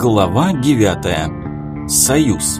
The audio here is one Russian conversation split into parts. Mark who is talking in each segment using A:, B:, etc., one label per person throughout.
A: Глава 9. Союз.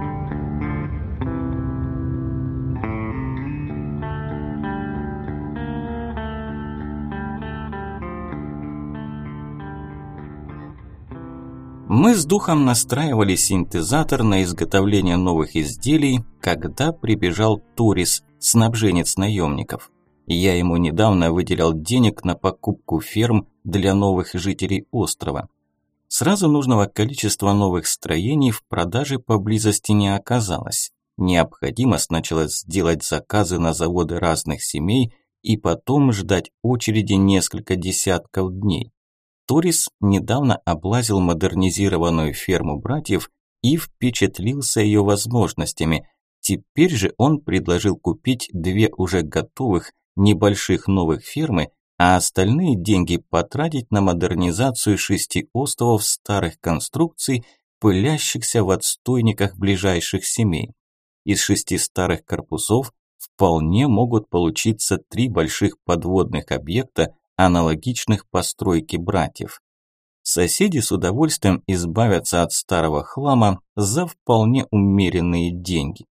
A: Мы с духом настраивали синтезатор на изготовление новых изделий, когда прибежал Торис, снабженец наемников. Я ему недавно выделял денег на покупку ферм для новых жителей острова. Сразу нужного количества новых строений в продаже поблизости не оказалось. Необходимо сначала сделать заказы на заводы разных семей и потом ждать очереди несколько десятков дней. Торис недавно облазил модернизированную ферму братьев и впечатлился ее возможностями. Теперь же он предложил купить две уже готовых небольших новых фермы, а остальные деньги потратить на модернизацию 6 островов старых конструкций, пылящихся в отстойниках ближайших семей. Из 6 старых корпусов вполне могут получиться 3 больших подводных объекта, аналогичных постройке братьев. Соседи с удовольствием избавятся от старого хлама за вполне умеренные деньги.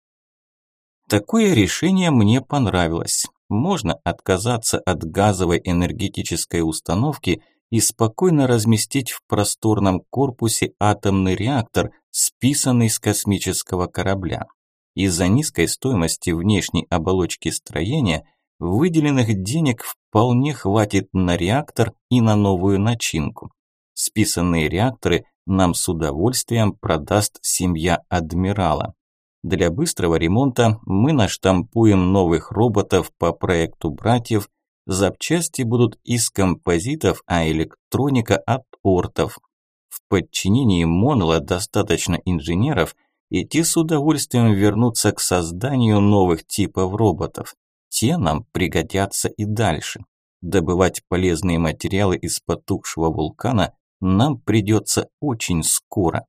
A: Такое решение мне понравилось. Можно отказаться от газовой энергетической установки и спокойно разместить в просторном корпусе атомный реактор, списанный с космического корабля. Из-за низкой стоимости внешней оболочки строения выделенных денег вполне хватит на реактор и на новую начинку. Списанные реакторы нам с удовольствием продаст семья адмирала. Для быстрого ремонта мы наштампуем новых роботов по проекту братьев, запчасти будут из композитов, а электроника от ортов. В подчинении Моноло достаточно инженеров, и те с удовольствием вернутся к созданию новых типов роботов. Те нам пригодятся и дальше. Добывать полезные материалы из потухшего вулкана нам придется очень скоро.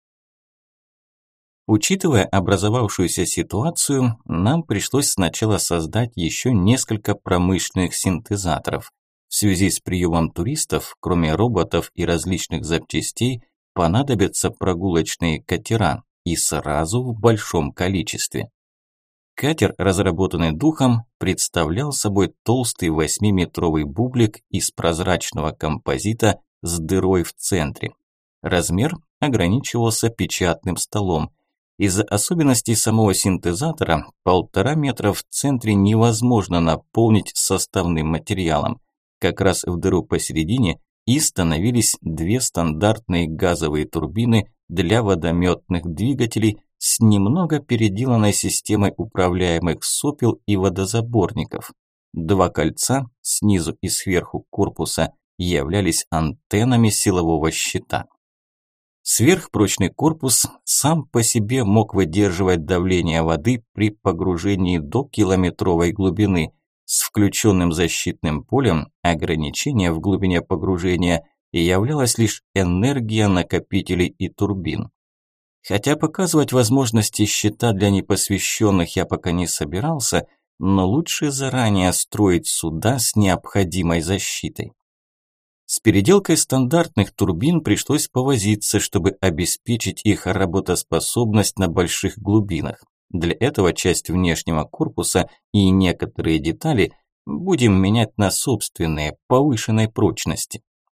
A: Учитывая образовавшуюся ситуацию, нам пришлось сначала создать еще несколько промышленных синтезаторов. В связи с приемом туристов, кроме роботов и различных запчастей, понадобятся прогулочные катера, и сразу в большом количестве. Катер, разработанный духом, представлял собой толстый 8-метровый бублик из прозрачного композита с дырой в центре. Размер ограничивался печатным столом. Из-за особенностей самого синтезатора 1,5 метра в центре невозможно наполнить составным материалом. Как раз в дыру посередине и становились 2 стандартные газовые турбины для водометных двигателей с немного переделанной системой управляемых сопел и водозаборников. 2 кольца снизу и сверху корпуса являлись антеннами силового щита. Сверхпрочный корпус сам по себе мог выдерживать давление воды при погружении до километровой глубины. С включенным защитным полем ограничение в глубине погружения являлась лишь энергия накопителей и турбин. Хотя показывать возможности щита для непосвященных я пока не собирался, но лучше заранее строить суда с необходимой защитой. С переделкой стандартных турбин пришлось повозиться, чтобы обеспечить их работоспособность на больших глубинах. Для этого часть внешнего корпуса и некоторые детали будем менять на собственные, повышенной прочности.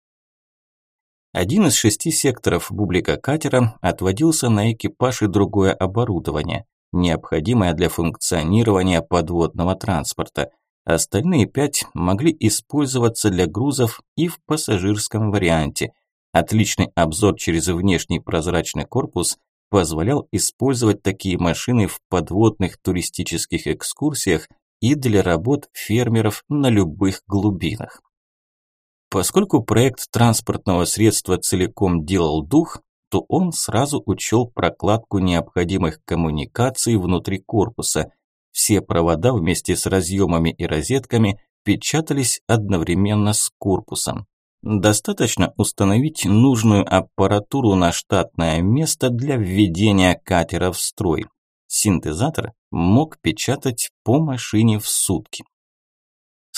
A: Один из 6 секторов бублика катера отводился на экипаж и другое оборудование, необходимое для функционирования подводного транспорта. Остальные 5 могли использоваться для грузов и в пассажирском варианте. Отличный обзор через внешний прозрачный корпус позволял использовать такие машины в подводных туристических экскурсиях и для работ фермеров на любых глубинах. Поскольку проект транспортного средства целиком делал дух, то он сразу учел прокладку необходимых коммуникаций внутри корпуса. Все провода вместе с разъемами и розетками печатались одновременно с корпусом. Достаточно установить нужную аппаратуру на штатное место для введения катера в строй. Синтезатор мог печатать по машине в сутки.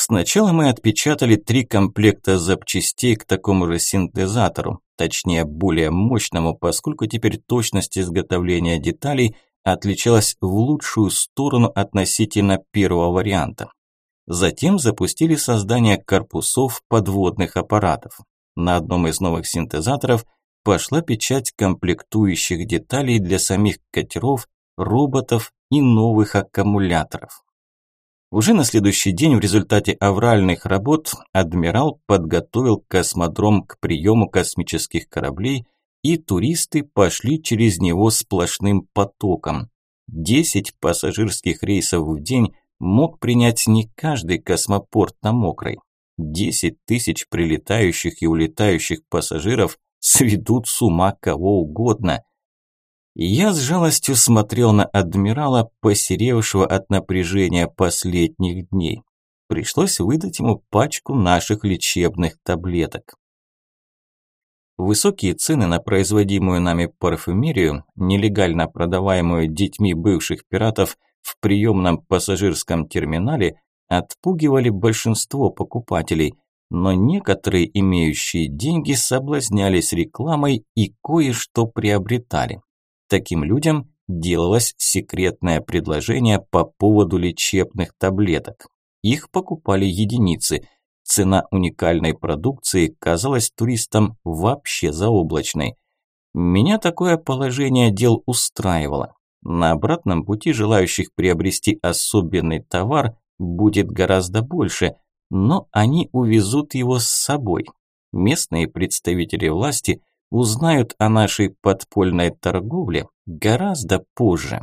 A: Сначала мы отпечатали 3 комплекта запчастей к такому же синтезатору, точнее более мощному, поскольку теперь точность изготовления деталей отличалась в лучшую сторону относительно первого варианта. Затем запустили создание корпусов подводных аппаратов. На одном из новых синтезаторов пошла печать комплектующих деталей для самих катеров, роботов и новых аккумуляторов. Уже на следующий день в результате авральных работ адмирал подготовил космодром к приему космических кораблей, и туристы пошли через него сплошным потоком. 10 пассажирских рейсов в день мог принять не каждый космопорт на Мокрой. 10 тысяч прилетающих и улетающих пассажиров сведут с ума кого угодно. Я с жалостью смотрел на адмирала, посеревшего от напряжения последних дней. Пришлось выдать ему пачку наших лечебных таблеток. Высокие цены на производимую нами парфюмерию, нелегально продаваемую детьми бывших пиратов в приемном пассажирском терминале, отпугивали большинство покупателей, но некоторые, имеющие деньги, соблазнялись рекламой и кое-что приобретали. Таким людям делалось секретное предложение по поводу лечебных таблеток. Их покупали единицы. Цена уникальной продукции казалась туристам вообще заоблачной. Меня такое положение дел устраивало. На обратном пути желающих приобрести особенный товар будет гораздо больше, но они увезут его с собой. Местные представители власти узнают о нашей подпольной торговле гораздо позже.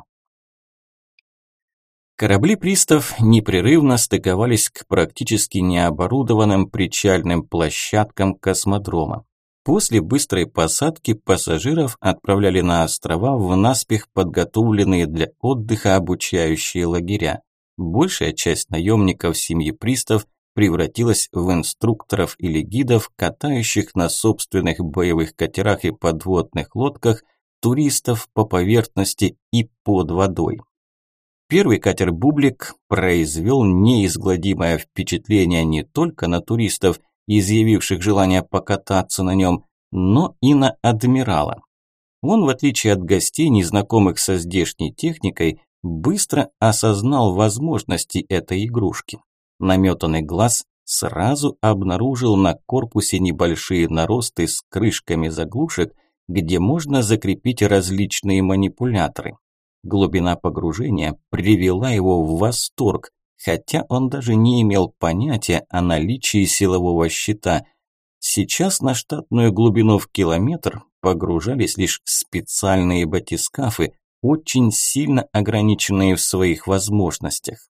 A: Корабли-пристав непрерывно стыковались к практически необорудованным причальным площадкам космодрома. После быстрой посадки пассажиров отправляли на острова в наспех подготовленные для отдыха обучающие лагеря. Большая часть наемников семьи пристав превратилась в инструкторов или гидов, катающих на собственных боевых катерах и подводных лодках туристов по поверхности и под водой. Первый катер «Бублик» произвел неизгладимое впечатление не только на туристов, изъявивших желание покататься на нем, но и на адмирала. Он, в отличие от гостей, незнакомых со здешней техникой, быстро осознал возможности этой игрушки. Наметанный глаз сразу обнаружил на корпусе небольшие наросты с крышками заглушек, где можно закрепить различные манипуляторы. Глубина погружения привела его в восторг, хотя он даже не имел понятия о наличии силового щита. Сейчас на штатную глубину в километр погружались лишь специальные батискафы, очень сильно ограниченные в своих возможностях.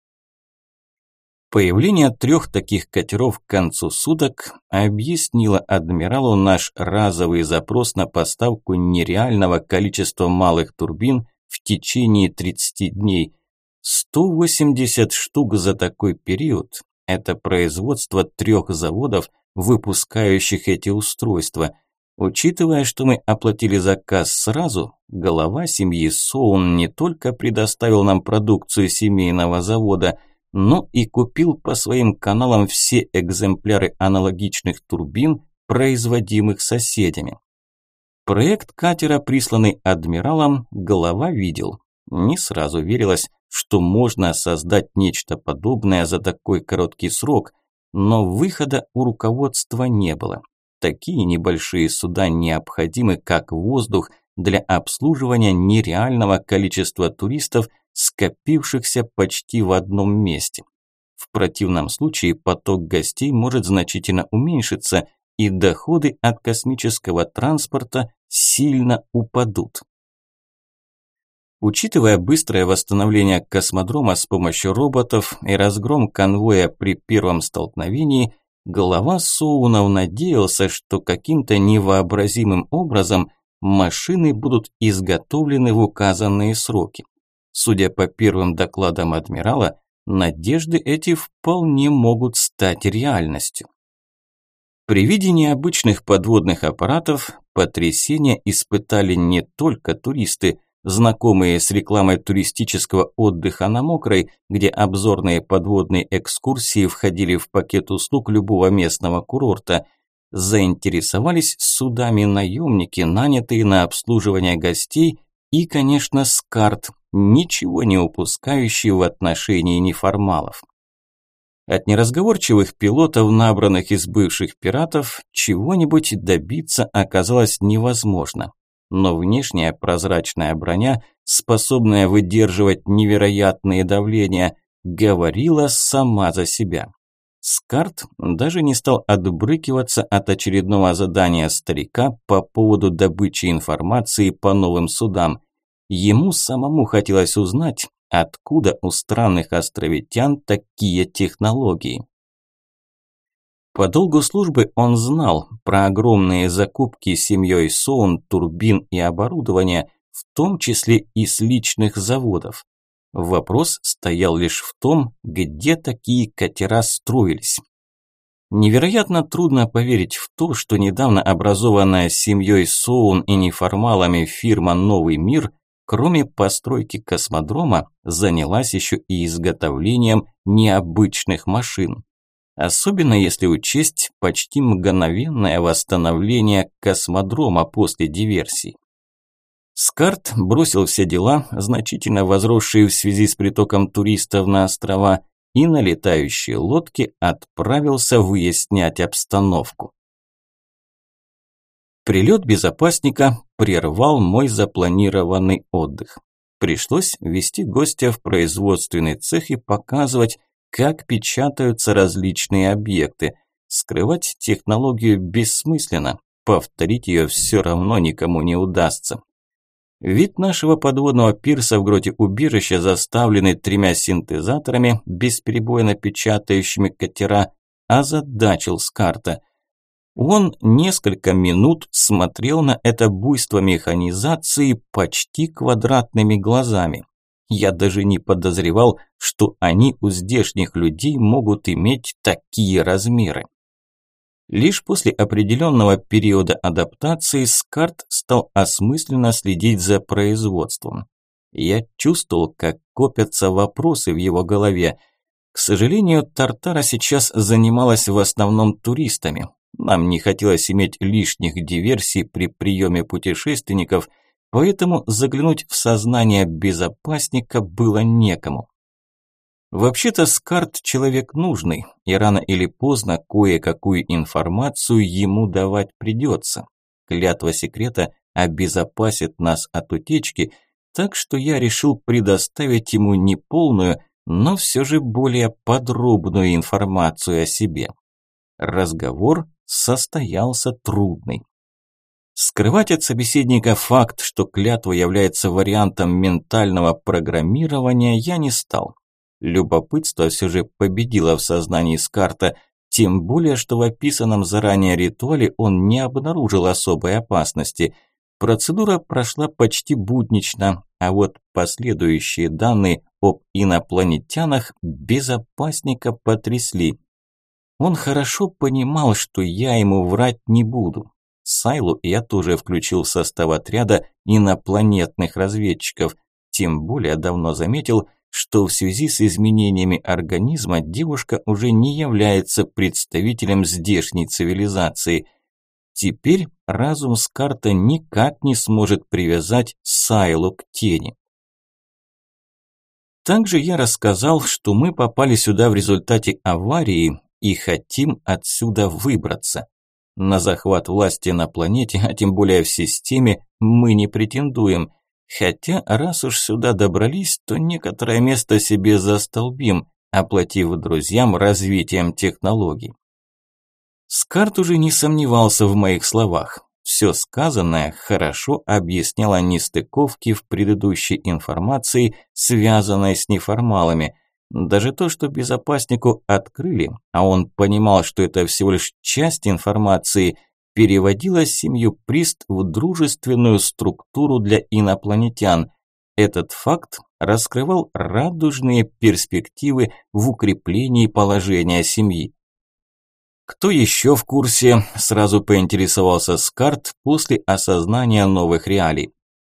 A: Появление 3 таких катеров к концу суток объяснило адмиралу наш разовый запрос на поставку нереального количества малых турбин в течение 30 дней. 180 штук за такой период – это производство 3 заводов, выпускающих эти устройства. Учитывая, что мы оплатили заказ сразу, глава семьи Соун не только предоставил нам продукцию семейного завода, но и купил по своим каналам все экземпляры аналогичных турбин, производимых соседями. Проект катера, присланный адмиралом, глава видел. Не сразу верилось, что можно создать нечто подобное за такой короткий срок, но выхода у руководства не было. Такие небольшие суда необходимы как воздух для обслуживания нереального количества туристов, скопившихся почти в одном месте. В противном случае поток гостей может значительно уменьшиться, и доходы от космического транспорта сильно упадут. Учитывая быстрое восстановление космодрома с помощью роботов и разгром конвоя при первом столкновении, глава Соунов надеялся, что каким-то невообразимым образом машины будут изготовлены в указанные сроки. Судя по первым докладам адмирала, надежды эти вполне могут стать реальностью. При виде необычных подводных аппаратов потрясение испытали не только туристы, знакомые с рекламой туристического отдыха на Мокрой, где обзорные подводные экскурсии входили в пакет услуг любого местного курорта, заинтересовались судами наемники, нанятые на обслуживание гостей, и, конечно, Скарт, ничего не упускающий в отношении неформалов. От неразговорчивых пилотов, набранных из бывших пиратов, чего-нибудь добиться оказалось невозможно. Но внешняя прозрачная броня, способная выдерживать невероятные давления, говорила сама за себя. Скарт даже не стал отбрыкиваться от очередного задания старика по поводу добычи информации по новым судам. Ему самому хотелось узнать, откуда у странных островитян такие технологии. По долгу службы он знал про огромные закупки семьей Соун, турбин и оборудования, в том числе и с личных заводов. Вопрос стоял лишь в том, где такие катера строились. Невероятно трудно поверить в то, что недавно образованная семьей Соун и неформалами фирма «Новый мир», кроме постройки космодрома, занялась еще и изготовлением необычных машин. Особенно если учесть почти мгновенное восстановление космодрома после диверсий. Скарт бросил все дела, значительно возросшие в связи с притоком туристов на острова, и на летающей лодке отправился выяснять обстановку. Прилет безопасника прервал мой запланированный отдых. Пришлось вести гостя в производственный цех и показывать, как печатаются различные объекты. Скрывать технологию бессмысленно, повторить ее все равно никому не удастся. Вид нашего подводного пирса в гроте убежища, заставленный 3 синтезаторами, бесперебойно печатающими катера, озадачил Скарта. Он несколько минут смотрел на это буйство механизации почти квадратными глазами. Я даже не подозревал, что они у здешних людей могут иметь такие размеры. Лишь после определенного периода адаптации Скарт стал осмысленно следить за производством. Я чувствовал, как копятся вопросы в его голове. К сожалению, Тартара сейчас занималась в основном туристами. Нам не хотелось иметь лишних диверсий при приеме путешественников, поэтому заглянуть в сознание безопасника было некому. Вообще-то Скарт человек нужный, и рано или поздно кое-какую информацию ему давать придется. Клятва секрета обезопасит нас от утечки, так что я решил предоставить ему не полную, но все же более подробную информацию о себе. Разговор состоялся трудный. Скрывать от собеседника факт, что клятва является вариантом ментального программирования, я не стал. Любопытство все же победило в сознании Скарта, тем более, что в описанном заранее ритуале он не обнаружил особой опасности. Процедура прошла почти буднично, а вот последующие данные об инопланетянах безопасника потрясли. Он хорошо понимал, что я ему врать не буду. Сайлу я тоже включил в состав отряда инопланетных разведчиков, тем более давно заметил, что в связи с изменениями организма девушка уже не является представителем здешней цивилизации. Теперь разум Скарта никак не сможет привязать Сайлу к тени. Также я рассказал, что мы попали сюда в результате аварии и хотим отсюда выбраться. На захват власти на планете, а тем более в системе, мы не претендуем. Хотя, раз уж сюда добрались, то некоторое место себе застолбим, оплатив друзьям развитием технологий. Скарт уже не сомневался в моих словах. Все сказанное хорошо объясняло нестыковки в предыдущей информации, связанной с неформалами. Даже то, что безопаснику открыли, а он понимал, что это всего лишь часть информации, переводило семью Прист в дружественную структуру для инопланетян. Этот факт раскрывал радужные перспективы в укреплении положения семьи. Кто еще в курсе, сразу поинтересовался Скарт после осознания новых реалий.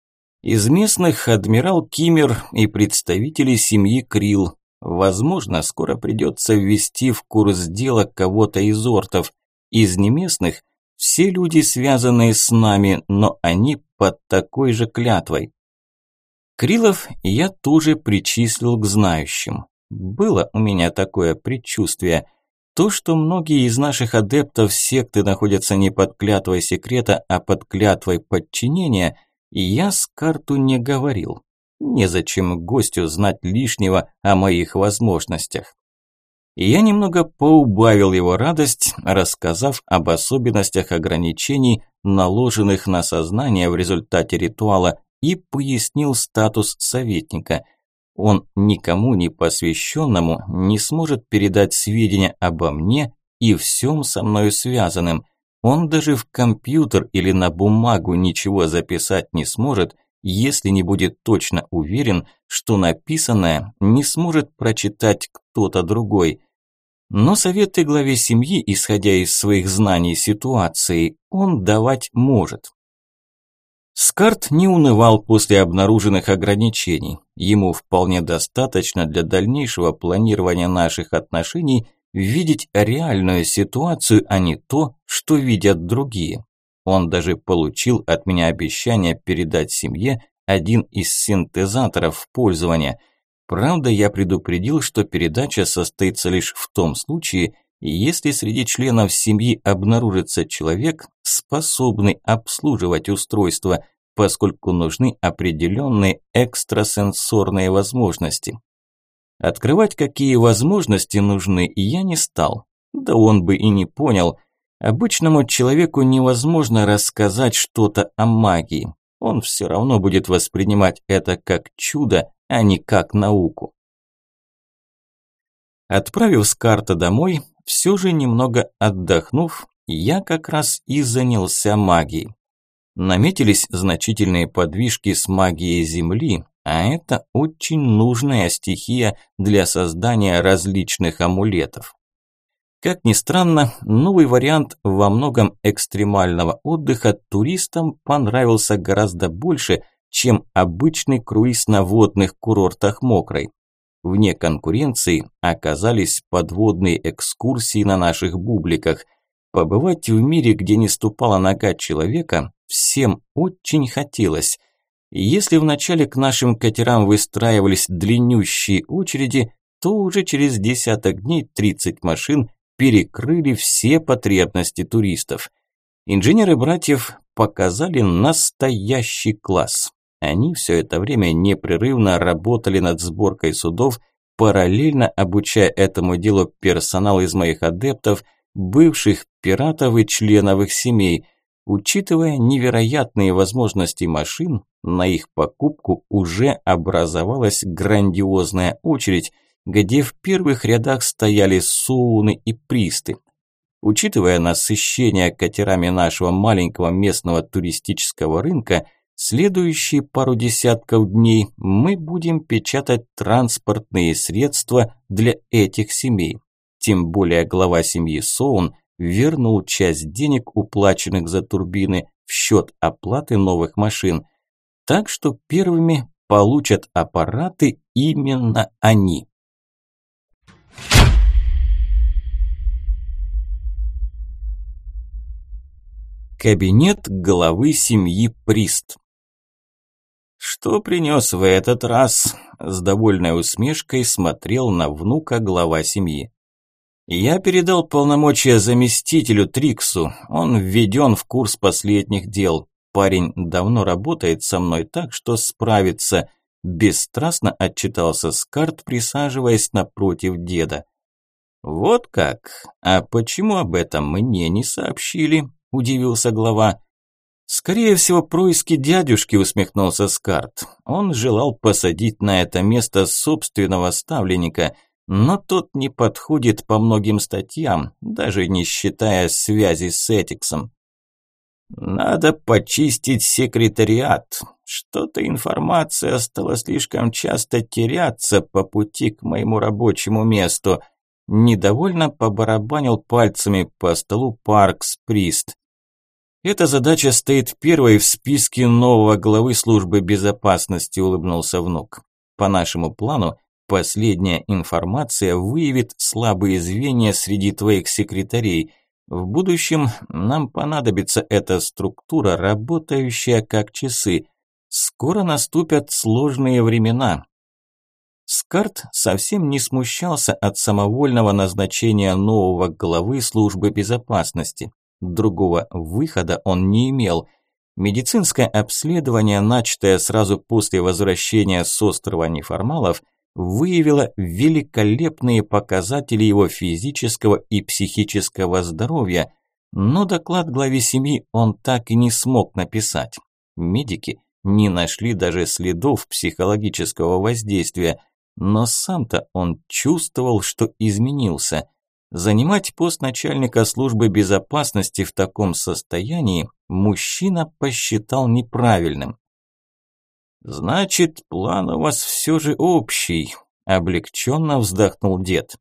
A: Из местных адмирал Киммер и представители семьи Крилл. Возможно, скоро придется ввести в курс дела кого-то из ортов. Из неместных все люди, связанные с нами, но они под такой же клятвой. Крилов я тоже причислил к знающим. Было у меня такое предчувствие. То, что многие из наших адептов секты находятся не под клятвой секрета, а под клятвой подчинения, я Скарту не говорил. Незачем гостю знать лишнего о моих возможностях. И я немного поубавил его радость, рассказав об особенностях ограничений, наложенных на сознание в результате ритуала, и пояснил статус советника. Он никому не посвященному не сможет передать сведения обо мне и всем со мною связанным. Он даже в компьютер или на бумагу ничего записать не сможет, если не будет точно уверен, что написанное не сможет прочитать кто-то другой. Но советы главе семьи, исходя из своих знаний ситуации, он давать может. Скарт не унывал после обнаруженных ограничений. Ему вполне достаточно для дальнейшего планирования наших отношений видеть реальную ситуацию, а не то, что видят другие. Он даже получил от меня обещание передать семье один из синтезаторов в пользование. Правда, я предупредил, что передача состоится лишь в том случае, если среди членов семьи обнаружится человек, способный обслуживать устройство, поскольку нужны определенные экстрасенсорные возможности. Открывать, какие возможности нужны, я не стал. Да он бы и не понял. Обычному человеку невозможно рассказать что-то о магии. Он все равно будет воспринимать это как чудо, а не как науку. Отправив Скарта домой, все же немного отдохнув, я как раз и занялся магией. Наметились значительные подвижки с магией Земли, а это очень нужная стихия для создания различных амулетов. Как ни странно, новый вариант во многом экстремального отдыха туристам понравился гораздо больше, чем обычный круиз на водных курортах Мокрой. Вне конкуренции оказались подводные экскурсии на наших бубликах. Побывать в мире, где не ступала нога человека, всем очень хотелось. Если вначале к нашим катерам выстраивались длиннющие очереди, то уже через десяток дней 30 машин перекрыли все потребности туристов. Инженеры братьев показали настоящий класс. Они все это время непрерывно работали над сборкой судов, параллельно обучая этому делу персонал из моих адептов, бывших пиратов и членов их семей. Учитывая невероятные возможности машин, на их покупку уже образовалась грандиозная очередь, где в первых рядах стояли соуны и присты. Учитывая насыщение катерами нашего маленького местного туристического рынка, следующие пару десятков дней мы будем печатать транспортные средства для этих семей. Тем более глава семьи Соун вернул часть денег, уплаченных за турбины, в счет оплаты новых машин. Так что первыми получат аппараты именно они. Кабинет главы семьи Прист. «Что принес в этот раз?» – с довольной усмешкой смотрел на внука глава семьи. «Я передал полномочия заместителю Триксу, он введен в курс последних дел. Парень давно работает со мной, так что справится», – бесстрастно отчитался Скарт, присаживаясь напротив деда. «Вот как? А почему об этом мне не сообщили?» – удивился глава. «Скорее всего, происки дядюшки», – усмехнулся Скарт. «Он желал посадить на это место собственного ставленника, но тот не подходит по многим статьям, даже не считая связи с Этиксом». «Надо почистить секретариат. Что-то информация стала слишком часто теряться по пути к моему рабочему месту». Недовольно побарабанил пальцами по столу Паркс Прист. Эта задача стоит первой в списке нового главы службы безопасности, улыбнулся внук. По нашему плану, последняя информация выявит слабые звенья среди твоих секретарей. В будущем нам понадобится эта структура, работающая как часы. Скоро наступят сложные времена. Скарт совсем не смущался от самовольного назначения нового главы службы безопасности. Другого выхода он не имел. Медицинское обследование, начатое сразу после возвращения с острова Неформалов, выявило великолепные показатели его физического и психического здоровья, но доклад главе семьи он так и не смог написать. Медики не нашли даже следов психологического воздействия, но сам-то он чувствовал, что изменился. Занимать пост начальника службы безопасности в таком состоянии мужчина посчитал неправильным. «Значит, план у вас все же общий», – облегченно вздохнул дед.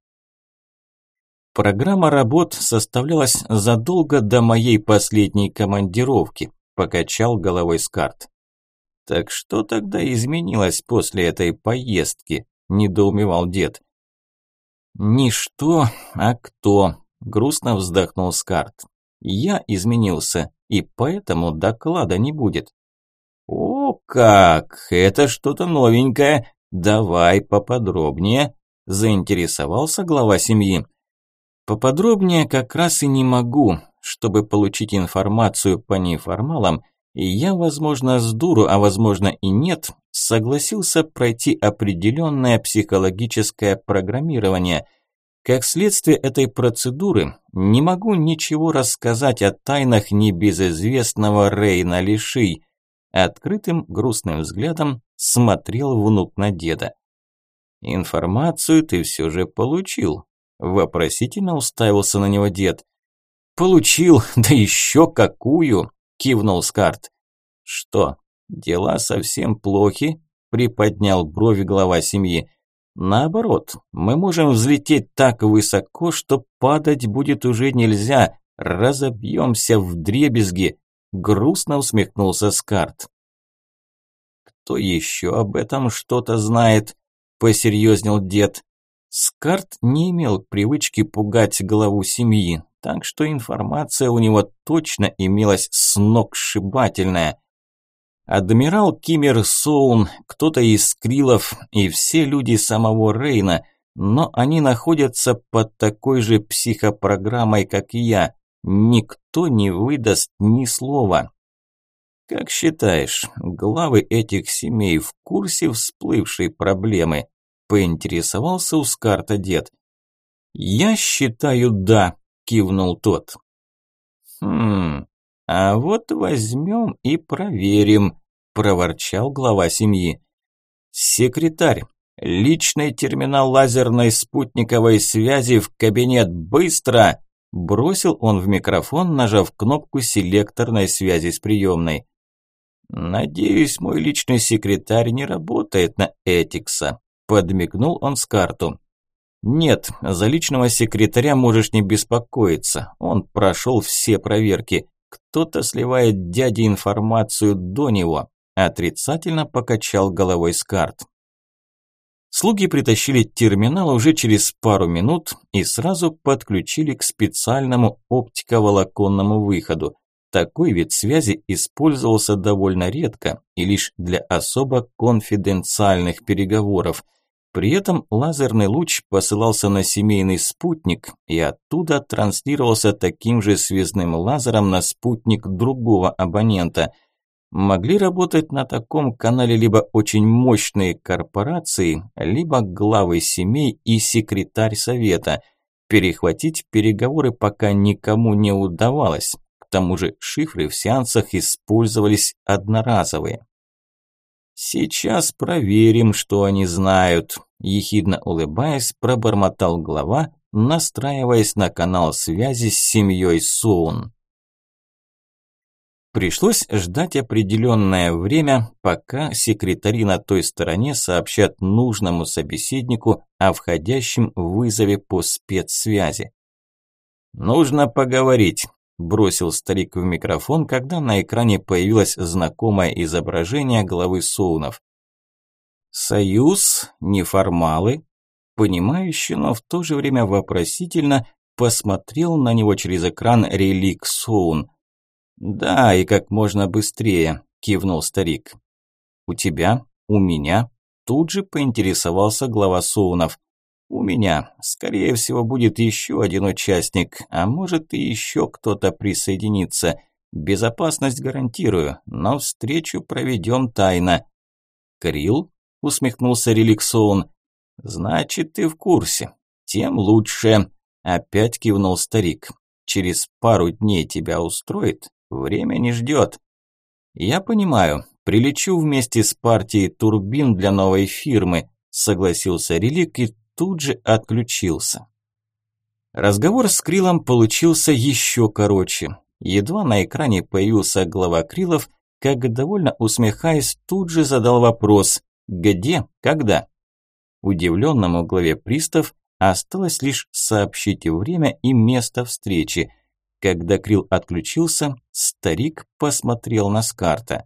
A: «Программа работ составлялась задолго до моей последней командировки», – покачал головой Скарт. «Так что тогда изменилось после этой поездки?» – недоумевал дед. «Не что, а кто», – грустно вздохнул Скарт. «Я изменился, и поэтому доклада не будет». «О как! Это что-то новенькое. Давай поподробнее», – заинтересовался глава семьи. «Поподробнее как раз и не могу. Чтобы получить информацию по неформалам, и я, возможно, с дуру, а возможно и нет, согласился пройти определенное психологическое программирование. Как следствие этой процедуры, не могу ничего рассказать о тайнах небезызвестного Рейна Лиши». Открытым грустным взглядом смотрел внук на деда. «Информацию ты все же получил?» Вопросительно уставился на него дед. «Получил, да еще какую!» – кивнул Скарт. «Что, дела совсем плохи?» – приподнял брови глава семьи. «Наоборот, мы можем взлететь так высоко, что падать будет уже нельзя, разобьемся вдребезги», – грустно усмехнулся Скарт. «Кто еще об этом что-то знает?» – посерьезнел дед. Скарт не имел привычки пугать главу семьи, так что информация у него точно имелась сногсшибательная. Адмирал Киммер Соун, кто-то из Скрилов и все люди самого Рейна, но они находятся под такой же психопрограммой, как и я. Никто не выдаст ни слова. Как считаешь, главы этих семей в курсе всплывшей проблемы? Поинтересовался у Скарта дед. «Я считаю, да», – кивнул тот. А вот возьмем и проверим», – проворчал глава семьи. «Секретарь, личный терминал лазерной спутниковой связи в кабинет, быстро!» – бросил он в микрофон, нажав кнопку селекторной связи с приемной. «Надеюсь, мой личный секретарь не работает на Этикса», – подмигнул он Скарту. «Нет, за личного секретаря можешь не беспокоиться, он прошел все проверки. Кто-то сливает дяде информацию до него», – отрицательно покачал головой Скарт. Слуги притащили терминал уже через пару минут и сразу подключили к специальному оптиковолоконному выходу. Такой вид связи использовался довольно редко и лишь для особо конфиденциальных переговоров. При этом лазерный луч посылался на семейный спутник и оттуда транслировался таким же связным лазером на спутник другого абонента. Могли работать на таком канале либо очень мощные корпорации, либо главы семей и секретарь совета. Перехватить переговоры пока никому не удавалось. К тому же шифры в сеансах использовались одноразовые. «Сейчас проверим, что они знают», – ехидно улыбаясь, пробормотал глава, настраиваясь на канал связи с семьей Соун. Пришлось ждать определенное время, пока секретари на той стороне сообщат нужному собеседнику о входящем вызове по спецсвязи. «Нужно поговорить», бросил старик в микрофон, когда на экране появилось знакомое изображение главы Соунов. «Союз, неформалы», понимающе, но в то же время вопросительно посмотрел на него через экран релик Соун. «Да, и как можно быстрее», – кивнул старик. «У тебя? У меня?» – тут же поинтересовался глава Соунов. «У меня. Скорее всего, будет еще один участник, а может и еще кто-то присоединится. Безопасность гарантирую, но встречу проведем тайно». «Крилл?» – усмехнулся релик Соун. «Значит, ты в курсе. Тем лучше», – опять кивнул старик. «Через пару дней тебя устроит? Время не ждет». «Я понимаю. Прилечу вместе с партией турбин для новой фирмы», – согласился релик и тут же отключился. Разговор с Криллом получился еще короче. Едва на экране появился глава Криллов, как, довольно усмехаясь, тут же задал вопрос: «Где? Когда?» Удивленному главе пристав осталось лишь сообщить время и место встречи. Когда Крилл отключился, старик посмотрел на Скарта.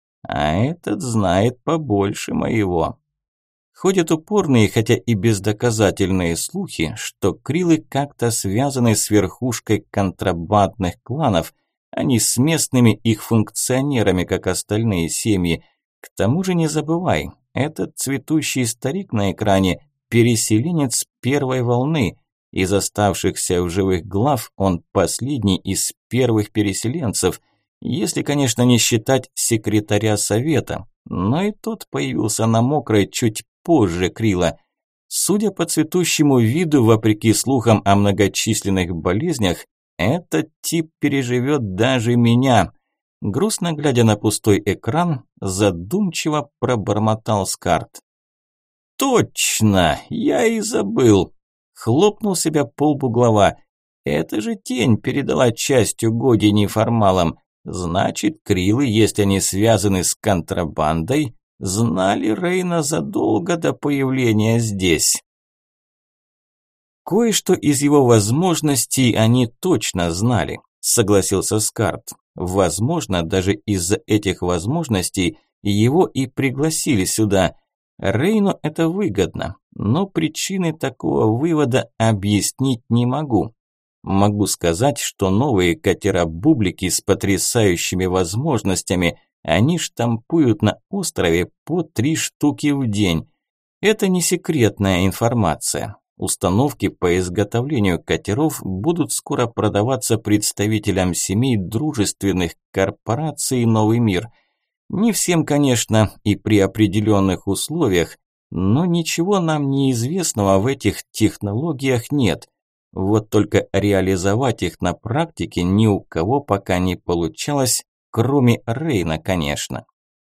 A: «А этот знает побольше моего». Ходят упорные, хотя и бездоказательные слухи, что Криллы как-то связаны с верхушкой контрабандных кланов, а не с местными их функционерами, как остальные семьи. К тому же не забывай, этот цветущий старик на экране – переселенец первой волны. Из оставшихся в живых глав он последний из первых переселенцев, если, конечно, не считать секретаря совета, но и тот появился на мокрой чуть позже Крилла. Судя по цветущему виду, вопреки слухам о многочисленных болезнях, этот тип переживет даже меня. Грустно глядя на пустой экран, задумчиво пробормотал Скарт. «Точно, я и забыл!» Хлопнул себя по лбу глава. «Это же тень передала часть угодий неформалам. Значит, Криллы, если они связаны с контрабандой, знали Рейна задолго до появления здесь». «Кое-что из его возможностей они точно знали», – согласился Скарт. «Возможно, даже из-за этих возможностей его и пригласили сюда. Рейну это выгодно, но причины такого вывода объяснить не могу. Могу сказать, что новые катера-бублики с потрясающими возможностями они штампуют на острове по 3 штуки в день. Это не секретная информация. Установки по изготовлению катеров будут скоро продаваться представителям семей дружественных корпораций «Новый мир». Не всем, конечно, и при определенных условиях, но ничего нам неизвестного в этих технологиях нет. Вот только реализовать их на практике ни у кого пока не получалось, кроме Рейна, конечно.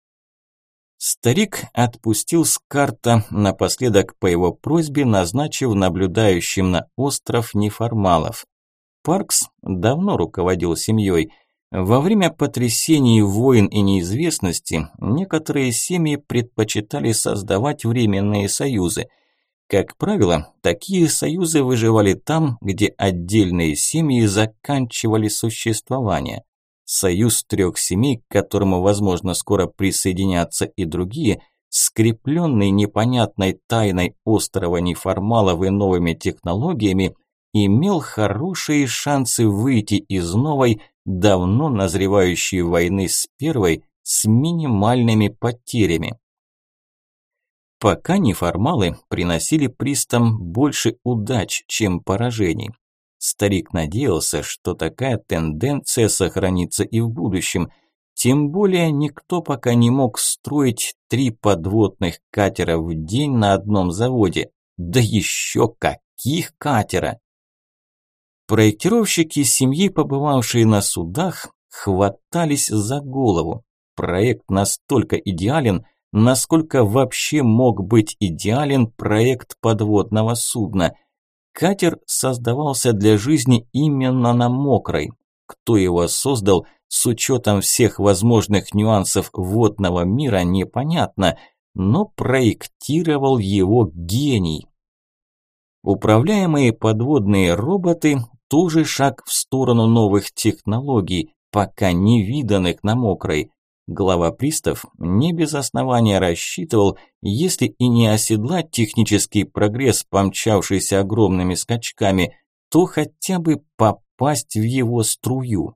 A: Старик отпустил Скарта, напоследок по его просьбе назначив наблюдающим на остров неформалов. Паркс давно руководил семьей. Во время потрясений, войн и неизвестности некоторые семьи предпочитали создавать временные союзы. Как правило, такие союзы выживали там, где отдельные семьи заканчивали существование. Союз 3 семей, к которому, возможно, скоро присоединятся и другие, скрепленный непонятной тайной острова неформалов и новыми технологиями, имел хорошие шансы выйти из новой, давно назревающей войны с первой с минимальными потерями. Пока неформалы приносили пристам больше удач, чем поражений. Старик надеялся, что такая тенденция сохранится и в будущем. Тем более никто пока не мог строить 3 подводных катера в день на одном заводе. Да еще каких катера! Проектировщики семьи, побывавшие на судах, хватались за голову. Проект настолько идеален, насколько вообще мог быть идеален проект подводного судна. Катер создавался для жизни именно на мокрой. Кто его создал, с учетом всех возможных нюансов водного мира, непонятно, но проектировал его гений. Управляемые подводные роботы тоже шаг в сторону новых технологий, пока не виданных на мокрой. Глава пристав не без основания рассчитывал, если и не оседлать технический прогресс, помчавшийся огромными скачками, то хотя бы попасть в его струю.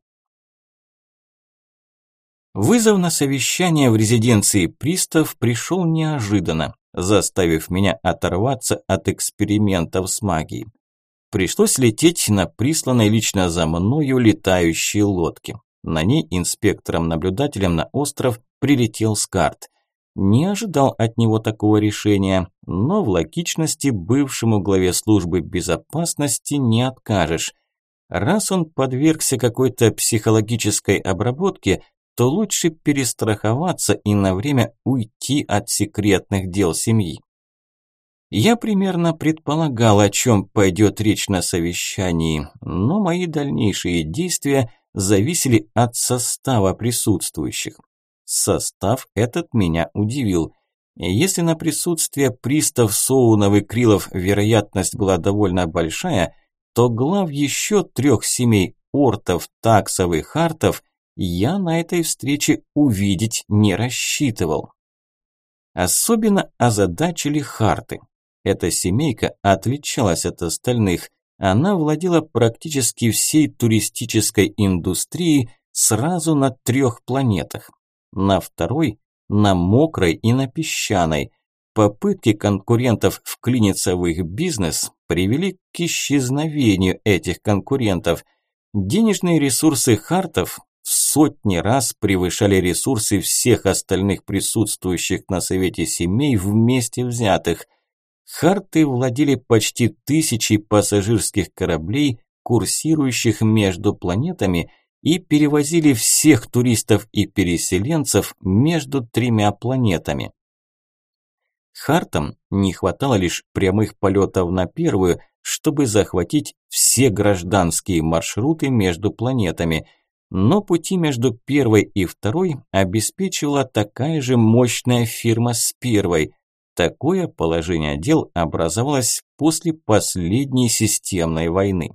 A: Вызов на совещание в резиденции пристав пришел неожиданно, заставив меня оторваться от экспериментов с магией. Пришлось лететь на присланной лично за мною летающей лодке. На ней инспектором-наблюдателем на остров прилетел Скарт. Не ожидал от него такого решения, но в логичности бывшему главе службы безопасности не откажешь. Раз он подвергся какой-то психологической обработке, то лучше перестраховаться и на время уйти от секретных дел семьи. Я примерно предполагал, о чем пойдет речь на совещании, но мои дальнейшие действия зависели от состава присутствующих. Состав этот меня удивил. Если на присутствие пристав Соунов и Крилов вероятность была довольно большая, то глав еще 3 семей Ортов, Таксов и Хартов я на этой встрече увидеть не рассчитывал. Особенно озадачили Харты. Эта семейка отличалась от остальных. Она владела практически всей туристической индустрией сразу на 3 планетах. На второй, на мокрой и на песчаной. Попытки конкурентов вклиниться в их бизнес привели к исчезновению этих конкурентов. Денежные ресурсы Хартов в сотни раз превышали ресурсы всех остальных присутствующих на совете семей вместе взятых. Харты владели почти 1000 пассажирских кораблей, курсирующих между планетами, и перевозили всех туристов и переселенцев между 3 планетами. Хартам не хватало лишь прямых полетов на первую, чтобы захватить все гражданские маршруты между планетами, но пути между первой и второй обеспечивала такая же мощная фирма с первой. Такое положение дел образовалось после последней системной войны.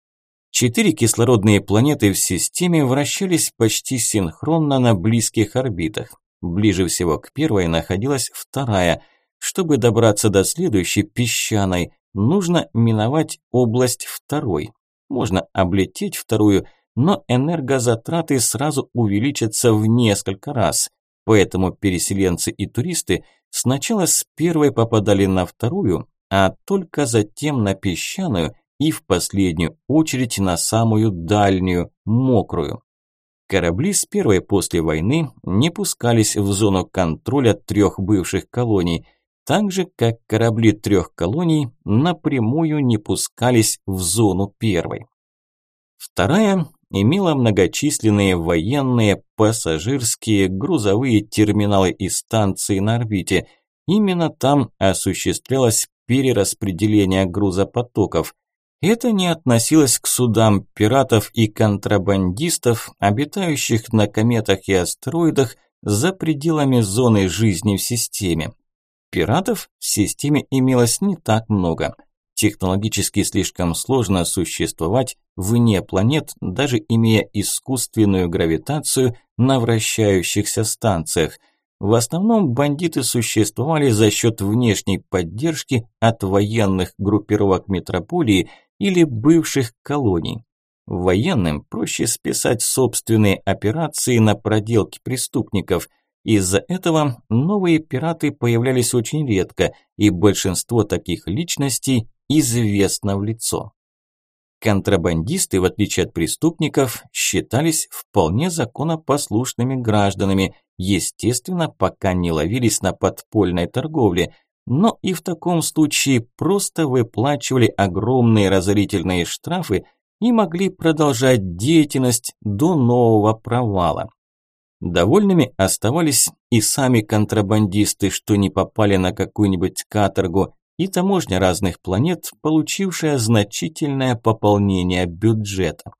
A: 4 кислородные планеты в системе вращались почти синхронно на близких орбитах. Ближе всего к первой находилась вторая. Чтобы добраться до следующей, песчаной, нужно миновать область второй. Можно облететь вторую, но энергозатраты сразу увеличатся в несколько раз. Поэтому переселенцы и туристы сначала с первой попадали на вторую, а только затем на песчаную и в последнюю очередь на самую дальнюю, мокрую. Корабли с первой после войны не пускались в зону контроля 3 бывших колоний, так же как корабли 3 колоний напрямую не пускались в зону первой. Вторая имела многочисленные военные, пассажирские, грузовые терминалы и станции на орбите. Именно там осуществлялось перераспределение грузопотоков. Это не относилось к судам пиратов и контрабандистов, обитающих на кометах и астероидах за пределами зоны жизни в системе. Пиратов в системе имелось не так много. Технологически слишком сложно существовать вне планет, даже имея искусственную гравитацию на вращающихся станциях. В основном бандиты существовали за счет внешней поддержки от военных группировок метрополии или бывших колоний. Военным проще списать собственные операции на проделки преступников. Из-за этого новые пираты появлялись очень редко, и большинство таких личностей известно в лицо. Контрабандисты, в отличие от преступников, считались вполне законопослушными гражданами, естественно, пока не ловились на подпольной торговле, но и в таком случае просто выплачивали огромные разорительные штрафы и могли продолжать деятельность до нового провала. Довольными оставались и сами контрабандисты, что не попали на какую-нибудь каторгу, и таможня разных планет, получившая значительное пополнение бюджета.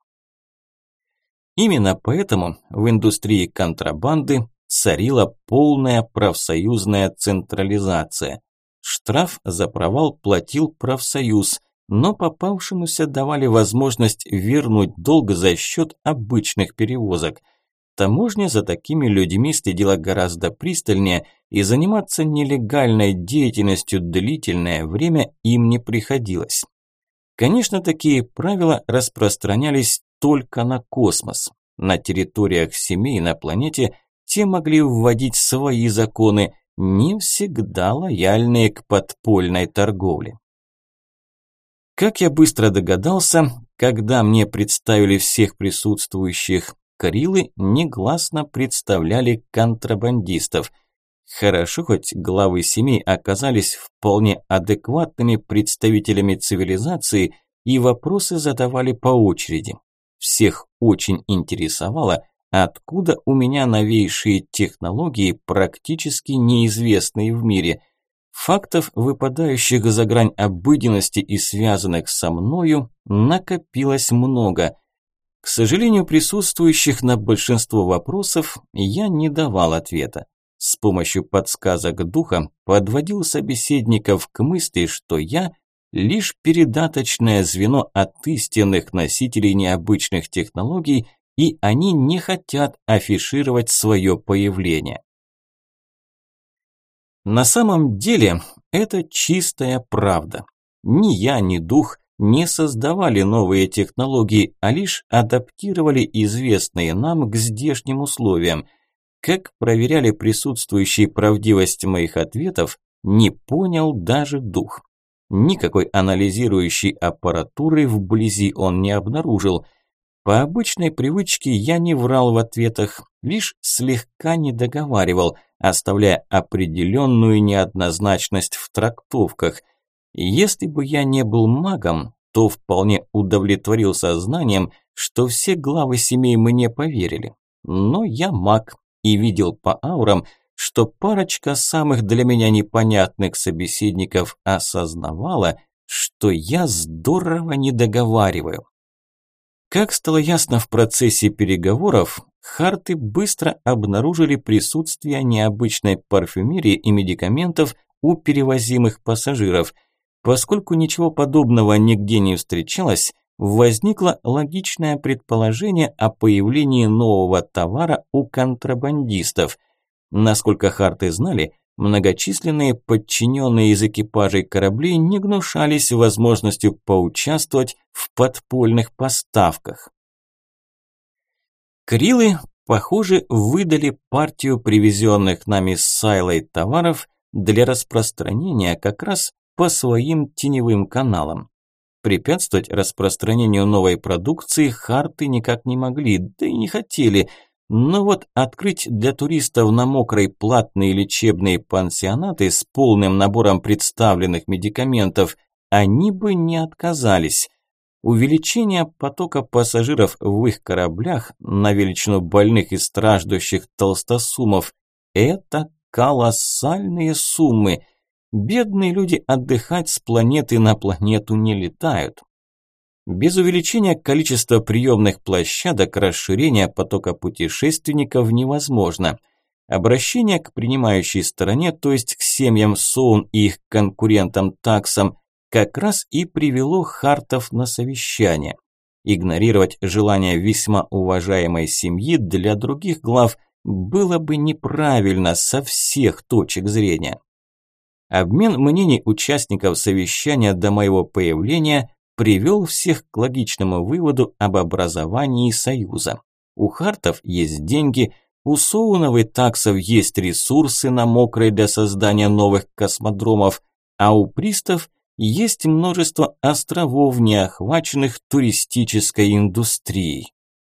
A: Именно поэтому в индустрии контрабанды царила полная профсоюзная централизация. Штраф за провал платил профсоюз, но попавшемуся давали возможность вернуть долг за счет обычных перевозок. Таможня за такими людьми следила гораздо пристальнее, и заниматься нелегальной деятельностью длительное время им не приходилось. Конечно, такие правила распространялись только на космос. На территориях семей на планете те могли вводить свои законы, не всегда лояльные к подпольной торговле. Как я быстро догадался, когда мне представили всех присутствующих, Крилы негласно представляли контрабандистов. Хорошо, хоть главы семей оказались вполне адекватными представителями цивилизации и вопросы задавали по очереди. Всех очень интересовало, откуда у меня новейшие технологии, практически неизвестные в мире. Фактов, выпадающих за грань обыденности и связанных со мною, накопилось много. К сожалению, присутствующих на большинство вопросов я не давал ответа. С помощью подсказок духа подводил собеседников к мысли, что я лишь передаточное звено от истинных носителей необычных технологий, и они не хотят афишировать свое появление. На самом деле это чистая правда. Ни я, ни дух не создавали новые технологии, а лишь адаптировали известные нам к здешним условиям. Как проверяли присутствующие правдивость моих ответов, не понял даже дух. Никакой анализирующей аппаратуры вблизи он не обнаружил. По обычной привычке я не врал в ответах, лишь слегка не договаривал, оставляя определенную неоднозначность в трактовках. Если бы я не был магом, то вполне удовлетворился знанием, что все главы семей мне поверили. Но я маг и видел по аурам, что парочка самых для меня непонятных собеседников осознавала, что я здорово не договариваю. Как стало ясно в процессе переговоров, харты быстро обнаружили присутствие необычной парфюмерии и медикаментов у перевозимых пассажиров. Поскольку ничего подобного нигде не встречалось, возникло логичное предположение о появлении нового товара у контрабандистов. Насколько харты знали, многочисленные подчиненные из экипажей кораблей не гнушались возможностью поучаствовать в подпольных поставках. Крилы, похоже, выдали партию привезенных нами с Сайлой товаров для распространения как раз по своим теневым каналам. Препятствовать распространению новой продукции харты никак не могли, да и не хотели. Но вот открыть для туристов на Мокрой платные лечебные пансионаты с полным набором представленных медикаментов они бы не отказались. Увеличение потока пассажиров в их кораблях на величину больных и страждущих толстосумов – это колоссальные суммы. Бедные люди отдыхать с планеты на планету не летают. Без увеличения количества приемных площадок расширение потока путешественников невозможно. Обращение к принимающей стороне, то есть к семьям Соун и их конкурентам-таксам, как раз и привело хартов на совещание. Игнорировать желания весьма уважаемой семьи для других глав было бы неправильно со всех точек зрения. Обмен мнений участников совещания до моего появления привел всех к логичному выводу об образовании союза. У хартов есть деньги, у Соунов и таксов есть ресурсы на Мокрой для создания новых космодромов, а у пристов есть множество островов, не охваченных туристической индустрией.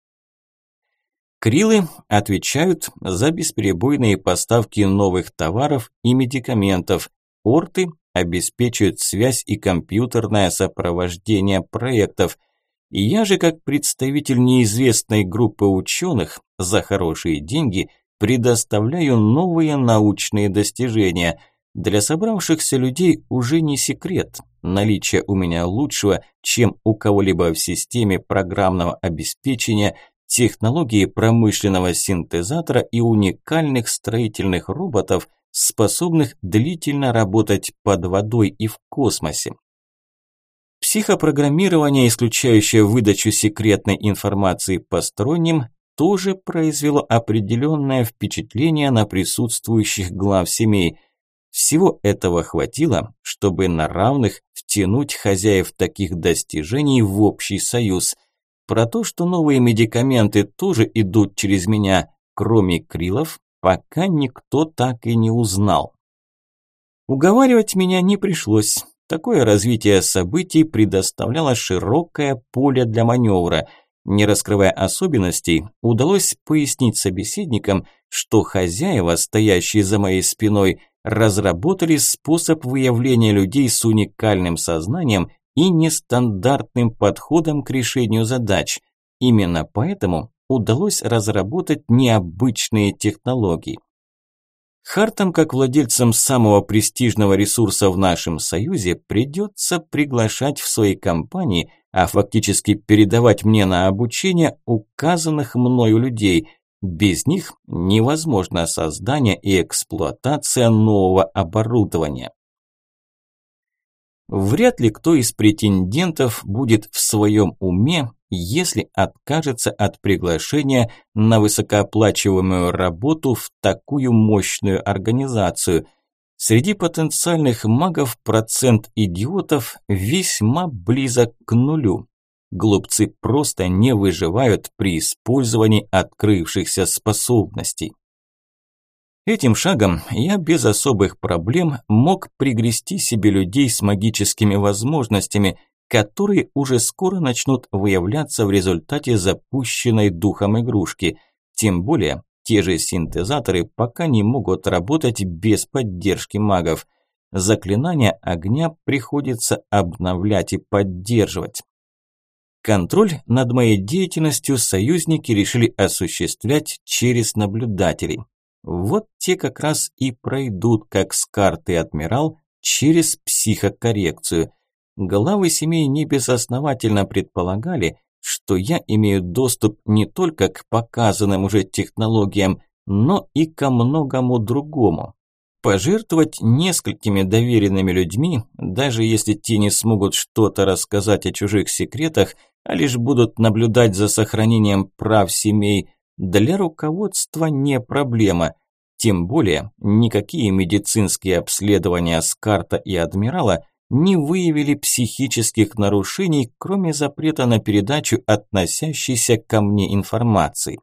A: Крилы отвечают за бесперебойные поставки новых товаров и медикаментов. Орты обеспечивают связь и компьютерное сопровождение проектов. И я же, как представитель неизвестной группы ученых, за хорошие деньги предоставляю новые научные достижения. Для собравшихся людей уже не секрет наличие у меня лучшего, чем у кого-либо в системе программного обеспечения, технологии промышленного синтезатора и уникальных строительных роботов, способных длительно работать под водой и в космосе. Психопрограммирование, исключающее выдачу секретной информации посторонним, тоже произвело определенное впечатление на присутствующих глав семей. Всего этого хватило, чтобы на равных втянуть хозяев таких достижений в общий союз. Про то, что новые медикаменты тоже идут через меня, кроме Крилов, пока никто так и не узнал. Уговаривать меня не пришлось. Такое развитие событий предоставляло широкое поле для маневра. Не раскрывая особенностей, удалось пояснить собеседникам, что хозяева, стоящие за моей спиной, разработали способ выявления людей с уникальным сознанием и нестандартным подходом к решению задач. Именно поэтому удалось разработать необычные технологии. Хартам, как владельцам самого престижного ресурса в нашем союзе, придется приглашать в свои компании, а фактически передавать мне на обучение указанных мною людей. Без них невозможно создание и эксплуатация нового оборудования. Вряд ли кто из претендентов будет в своем уме, если откажется от приглашения на высокооплачиваемую работу в такую мощную организацию. Среди потенциальных магов процент идиотов весьма близок к нулю. Глупцы просто не выживают при использовании открывшихся способностей. Этим шагом я без особых проблем мог пригрести себе людей с магическими возможностями, которые уже скоро начнут выявляться в результате запущенной духом игрушки. Тем более, те же синтезаторы пока не могут работать без поддержки магов. Заклинания огня приходится обновлять и поддерживать. Контроль над моей деятельностью союзники решили осуществлять через наблюдателей. Вот те как раз и пройдут, как с карты адмирал, через психокоррекцию. Главы семей небезосновательно предполагали, что я имею доступ не только к показанным уже технологиям, но и ко многому другому. Пожертвовать несколькими доверенными людьми, даже если те не смогут что-то рассказать о чужих секретах, а лишь будут наблюдать за сохранением прав семей, для руководства не проблема. Тем более, никакие медицинские обследования Скарта и Адмирала не выявили психических нарушений, кроме запрета на передачу относящейся ко мне информации.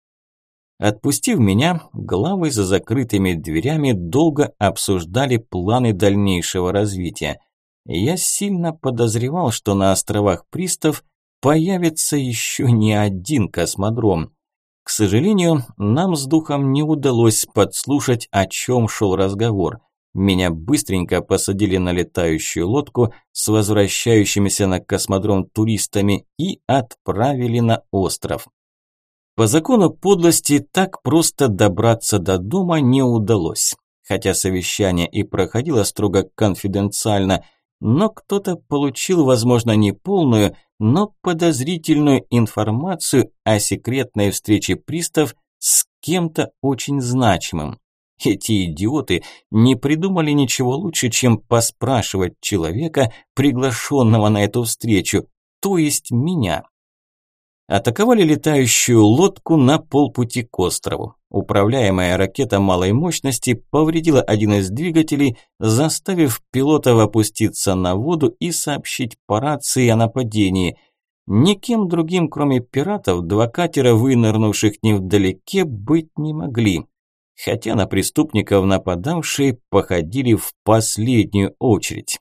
A: Отпустив меня, главы за закрытыми дверями долго обсуждали планы дальнейшего развития. Я сильно подозревал, что на островах Пристав появится еще не один космодром. К сожалению, нам с духом не удалось подслушать, о чем шел разговор. Меня быстренько посадили на летающую лодку с возвращающимися на космодром туристами и отправили на остров. По закону подлости так просто добраться до дома не удалось. Хотя совещание и проходило строго конфиденциально, но кто-то получил, возможно, не полную, но подозрительную информацию о секретной встрече пристав с кем-то очень значимым. Эти идиоты не придумали ничего лучше, чем поспрашивать человека, приглашенного на эту встречу, то есть меня. Атаковали летающую лодку на полпути к острову. Управляемая ракета малой мощности повредила один из двигателей, заставив пилотов опуститься на воду и сообщить по рации о нападении. Никем другим, кроме пиратов, два катера, вынырнувших невдалеке, быть не могли. Хотя на преступников нападавшие походили в последнюю очередь.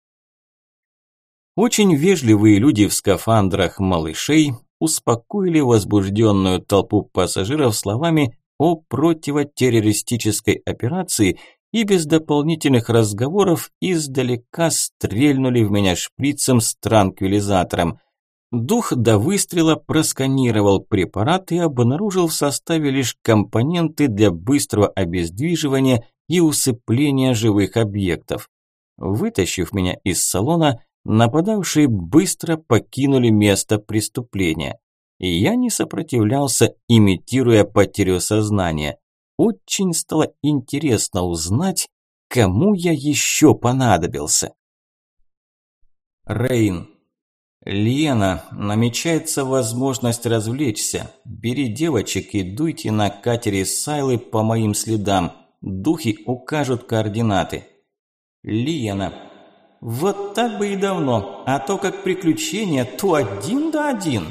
A: Очень вежливые люди в скафандрах малышей успокоили возбужденную толпу пассажиров словами о противотеррористической операции и без дополнительных разговоров издалека стрельнули в меня шприцем с транквилизатором. Дух до выстрела просканировал препарат и обнаружил в составе лишь компоненты для быстрого обездвиживания и усыпления живых объектов. Вытащив меня из салона, нападавшие быстро покинули место преступления. И я не сопротивлялся, имитируя потерю сознания. Очень стало интересно узнать, кому я еще понадобился. Рейн. «Лена, намечается возможность развлечься. Бери девочек и дуйте на катере Сайлы по моим следам. Духи укажут координаты». «Лена, вот так бы и давно, а то как приключение, то один да один».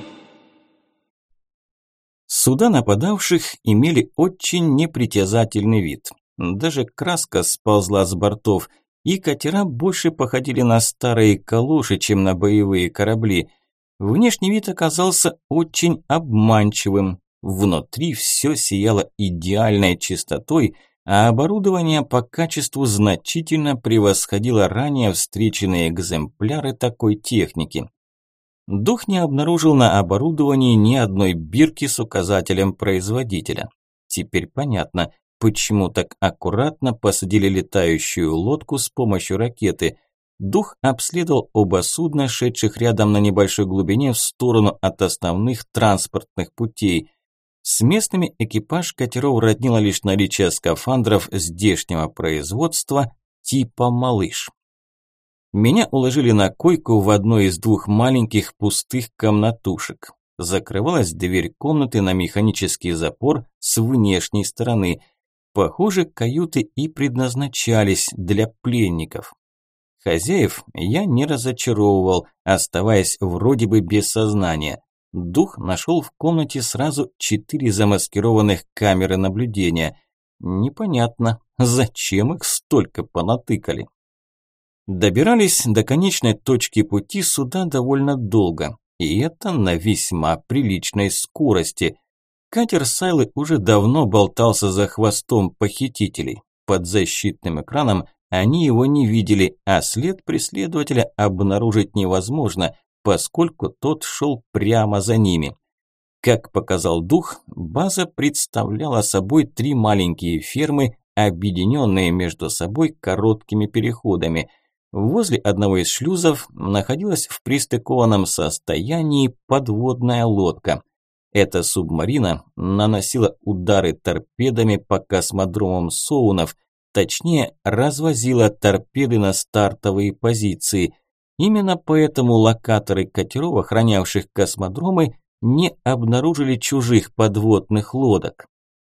A: Суда нападавших имели очень непритязательный вид. Даже краска сползла с бортов, и катера больше походили на старые калоши, чем на боевые корабли. Внешний вид оказался очень обманчивым. Внутри все сияло идеальной чистотой, а оборудование по качеству значительно превосходило ранее встреченные экземпляры такой техники. Дух не обнаружил на оборудовании ни одной бирки с указателем производителя. Теперь понятно, почему так аккуратно посадили летающую лодку с помощью ракеты. Дух обследовал оба судна, шедших рядом на небольшой глубине в сторону от основных транспортных путей. С местными экипаж катеров роднило лишь наличие скафандров здешнего производства типа «Малыш». Меня уложили на койку в одной из двух маленьких пустых комнатушек. Закрывалась дверь комнаты на механический запор с внешней стороны. Похоже, каюты и предназначались для пленников. Хозяев я не разочаровывал, оставаясь вроде бы без сознания. Дух нашел в комнате сразу 4 замаскированных камеры наблюдения. Непонятно, зачем их столько понатыкали. Добирались до конечной точки пути суда довольно долго, и это на весьма приличной скорости. Катер Сайлы уже давно болтался за хвостом похитителей. Под защитным экраном они его не видели, а след преследователя обнаружить невозможно, поскольку тот шел прямо за ними. Как показал дух, база представляла собой 3 маленькие фермы, объединенные между собой короткими переходами. Возле одного из шлюзов находилась в пристыкованном состоянии подводная лодка. Эта субмарина наносила удары торпедами по космодромам Соунов, точнее, развозила торпеды на стартовые позиции. Именно поэтому локаторы катеров, охранявших космодромы, не обнаружили чужих подводных лодок.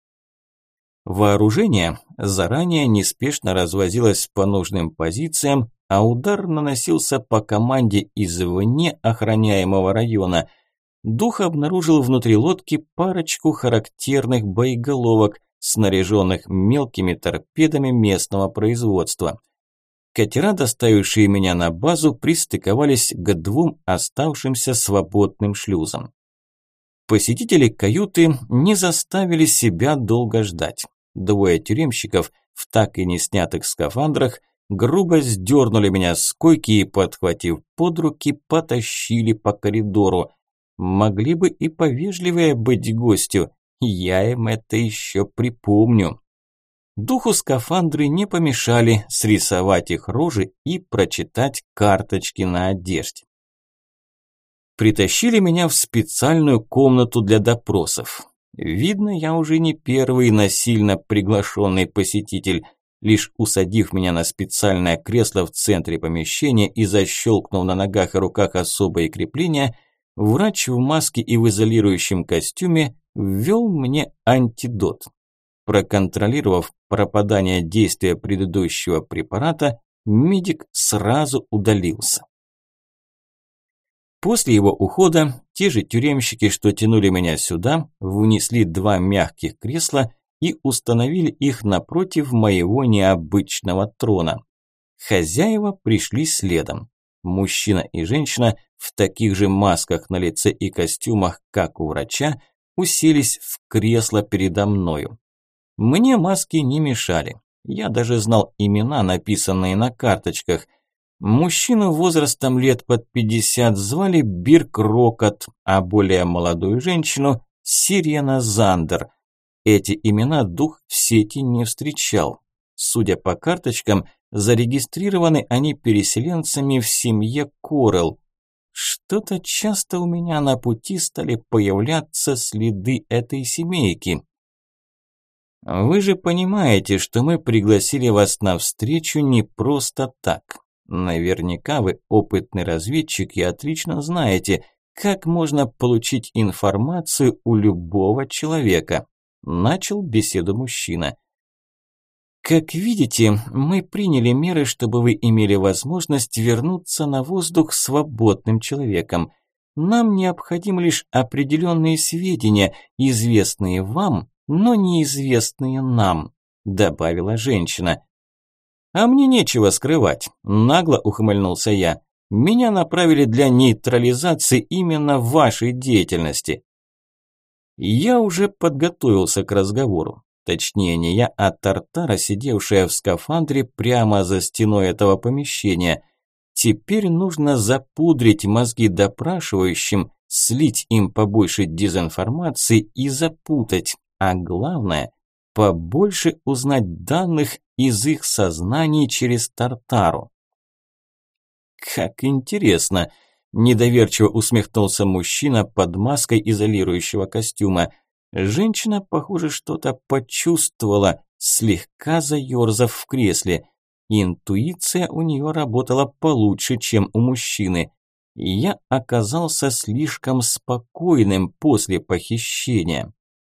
A: Вооружение заранее неспешно развозилось по нужным позициям, а удар наносился по команде извне охраняемого района. Дух обнаружил внутри лодки парочку характерных боеголовок, снаряженных мелкими торпедами местного производства. Катера, доставившие меня на базу, пристыковались к 2 оставшимся свободным шлюзам. Посетители каюты не заставили себя долго ждать. 2 тюремщиков в так и не снятых скафандрах грубо сдернули меня с койки и, подхватив под руки, потащили по коридору. Могли бы и повежливее быть гостю, я им это еще припомню. Духу скафандры не помешали срисовать их рожи и прочитать карточки на одежде. Притащили меня в специальную комнату для допросов. Видно, я уже не первый насильно приглашенный посетитель. Лишь усадив меня на специальное кресло в центре помещения и защелкнув на ногах и руках особые крепления, врач в маске и в изолирующем костюме ввел мне антидот. Проконтролировав пропадание действия предыдущего препарата, медик сразу удалился. После его ухода те же тюремщики, что тянули меня сюда, внесли 2 мягких кресла и установили их напротив моего необычного трона. Хозяева пришли следом. Мужчина и женщина в таких же масках на лице и костюмах, как у врача, уселись в кресло передо мною. Мне маски не мешали. Я даже знал имена, написанные на карточках. Мужчину возрастом лет под 50 звали Бирк Рокот, а более молодую женщину – Сирена Зандер. Эти имена дух в сети не встречал. Судя по карточкам, зарегистрированы они переселенцами в семье Корел. Что-то часто у меня на пути стали появляться следы этой семейки. Вы же понимаете, что мы пригласили вас на встречу не просто так. Наверняка вы опытный разведчик и отлично знаете, как можно получить информацию у любого человека. Начал беседу мужчина. Как видите, мы приняли меры, чтобы вы имели возможность вернуться на воздух свободным человеком. Нам необходимы лишь определенные сведения, известные вам, но неизвестные нам, добавила женщина. А мне нечего скрывать, нагло ухмыльнулся я. Меня направили для нейтрализации именно вашей деятельности. Я уже подготовился к разговору. Точнее, не я, а Тартара, сидевшая в скафандре прямо за стеной этого помещения. Теперь нужно запудрить мозги допрашивающим, слить им побольше дезинформации и запутать, а главное, побольше узнать данных из их сознаний через Тартару. Как интересно, недоверчиво усмехнулся мужчина под маской изолирующего костюма. Женщина, похоже, что-то почувствовала, слегка заерзав в кресле. Интуиция у нее работала получше, чем у мужчины. Я оказался слишком спокойным после похищения.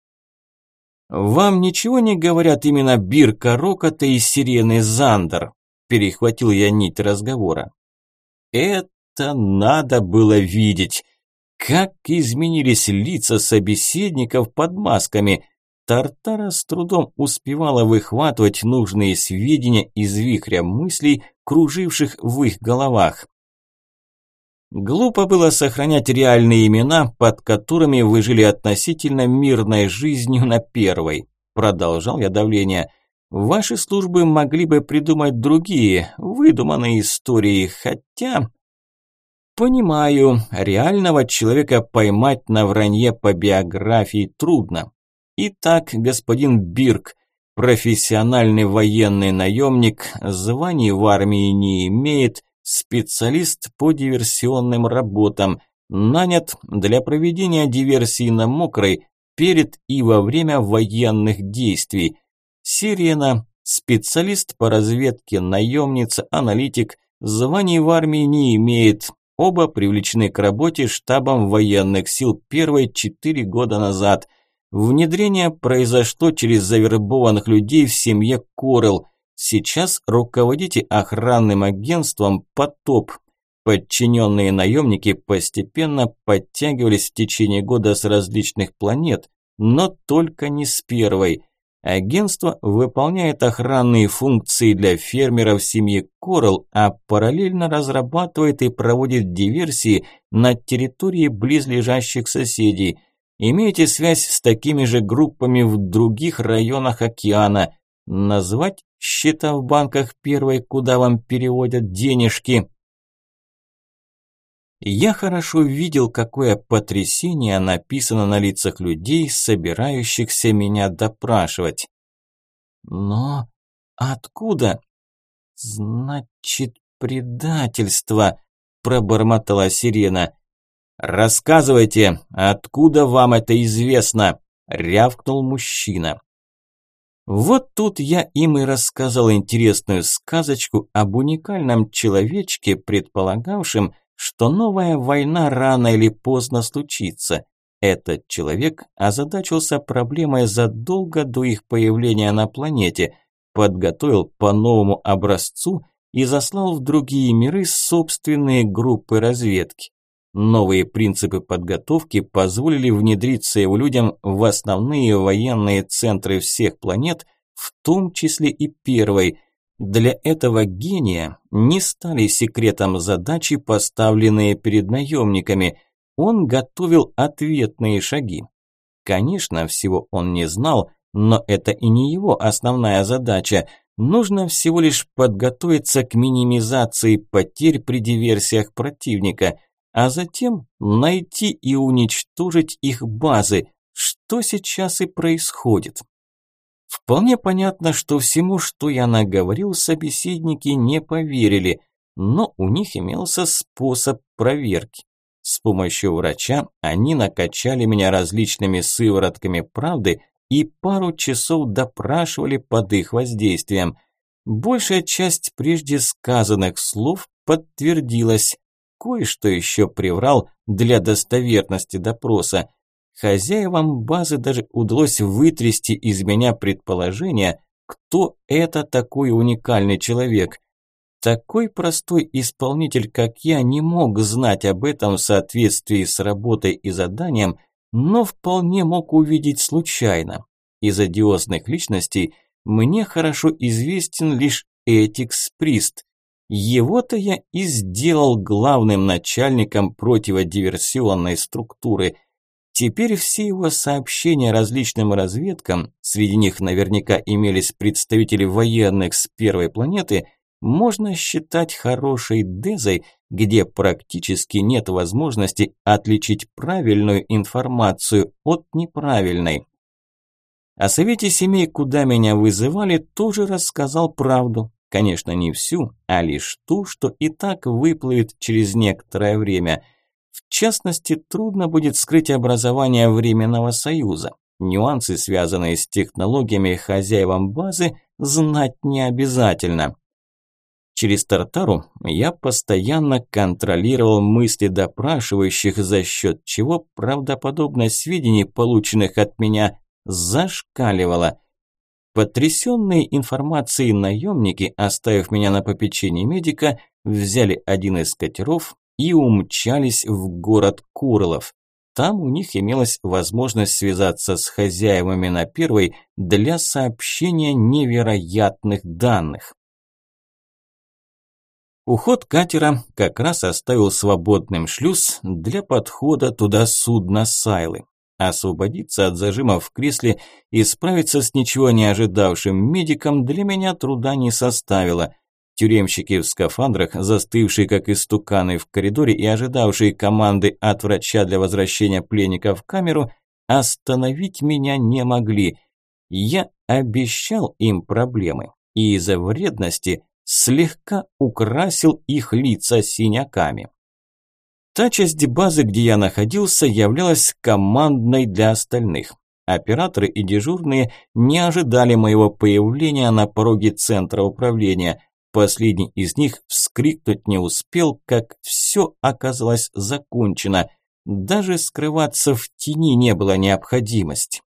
A: «Вам ничего не говорят именно Бирка Рокота и Сирены Зандер?» Перехватил я нить разговора. Это надо было видеть. Как изменились лица собеседников под масками. Тартара с трудом успевала выхватывать нужные сведения из вихря мыслей, круживших в их головах. Глупо было сохранять реальные имена, под которыми вы жили относительно мирной жизнью на первой. Продолжал я давление. Ваши службы могли бы придумать другие, выдуманные истории, хотя... Понимаю, реального человека поймать на вранье по биографии трудно. Итак, господин Бирк, профессиональный военный наемник, званий в армии не имеет, специалист по диверсионным работам, нанят для проведения диверсии на мокрой перед и во время военных действий. Сирена, специалист по разведке, наемница, аналитик, званий в армии не имеет. Оба привлечены к работе штабом военных сил первой 4 года назад. Внедрение произошло через завербованных людей в семье Корел. Сейчас руководите охранным агентством «Потоп». Подчиненные наемники постепенно подтягивались в течение года с различных планет, но только не с первой. Агентство выполняет охранные функции для фермеров семьи Корел, а параллельно разрабатывает и проводит диверсии на территории близлежащих соседей. Имеете связь с такими же группами в других районах океана. Назвать счета в банках первой, куда вам переводят денежки? Я хорошо видел, какое потрясение написано на лицах людей, собирающихся меня допрашивать. Но откуда? Значит, предательство, пробормотала Сирена. Рассказывайте, откуда вам это известно? Рявкнул мужчина. Вот тут я им и рассказал интересную сказочку об уникальном человечке, предполагавшем, что новая война рано или поздно случится. Этот человек озадачился проблемой задолго до их появления на планете, подготовил по новому образцу и заслал в другие миры собственные группы разведки. Новые принципы подготовки позволили внедриться его людям в основные военные центры всех планет, в том числе и первой. Для этого гения не стали секретом задачи, поставленные перед наемниками. Он готовил ответные шаги. Конечно, всего он не знал, но это и не его основная задача. Нужно всего лишь подготовиться к минимизации потерь при диверсиях противника, а затем найти и уничтожить их базы, что сейчас и происходит. Вполне понятно, что всему, что я наговорил, собеседники не поверили, но у них имелся способ проверки. С помощью врача они накачали меня различными сыворотками правды и пару часов допрашивали под их воздействием. Большая часть прежде сказанных слов подтвердилась. Кое-что еще приврал для достоверности допроса. Хозяевам базы даже удалось вытрясти из меня предположение, кто это такой уникальный человек. Такой простой исполнитель, как я, не мог знать об этом в соответствии с работой и заданием, но вполне мог увидеть случайно. Из одиозных личностей мне хорошо известен лишь Этикс Прист. Его-то я и сделал главным начальником противодиверсионной структуры. Теперь все его сообщения различным разведкам, среди них наверняка имелись представители военных с первой планеты, можно считать хорошей дезой, где практически нет возможности отличить правильную информацию от неправильной. О совете семей, куда меня вызывали, тоже рассказал правду. Конечно, не всю, а лишь ту, что и так выплывет через некоторое время. В частности, трудно будет скрыть образование Временного Союза. Нюансы, связанные с технологиями хозяевам базы, знать не обязательно. Через Тартару я постоянно контролировал мысли допрашивающих, за счет чего правдоподобность сведений, полученных от меня, зашкаливала. Потрясенные информацией наемники, оставив меня на попечении медика, взяли один из катеров и умчались в город Курлов. Там у них имелась возможность связаться с хозяевами на первой для сообщения невероятных данных. Уход катера как раз оставил свободным шлюз для подхода туда судна Сайлы. Освободиться от зажима в кресле и справиться с ничего не ожидавшим медиком для меня труда не составило. Тюремщики в скафандрах, застывшие как истуканы в коридоре и ожидавшие команды от врача для возвращения пленника в камеру, остановить меня не могли. Я обещал им проблемы и из-за вредности слегка украсил их лица синяками. Та часть базы, где я находился, являлась командной для остальных. Операторы и дежурные не ожидали моего появления на пороге центра управления. Последний из них вскрикнуть не успел, как все оказалось закончено. Даже скрываться в тени не было необходимости.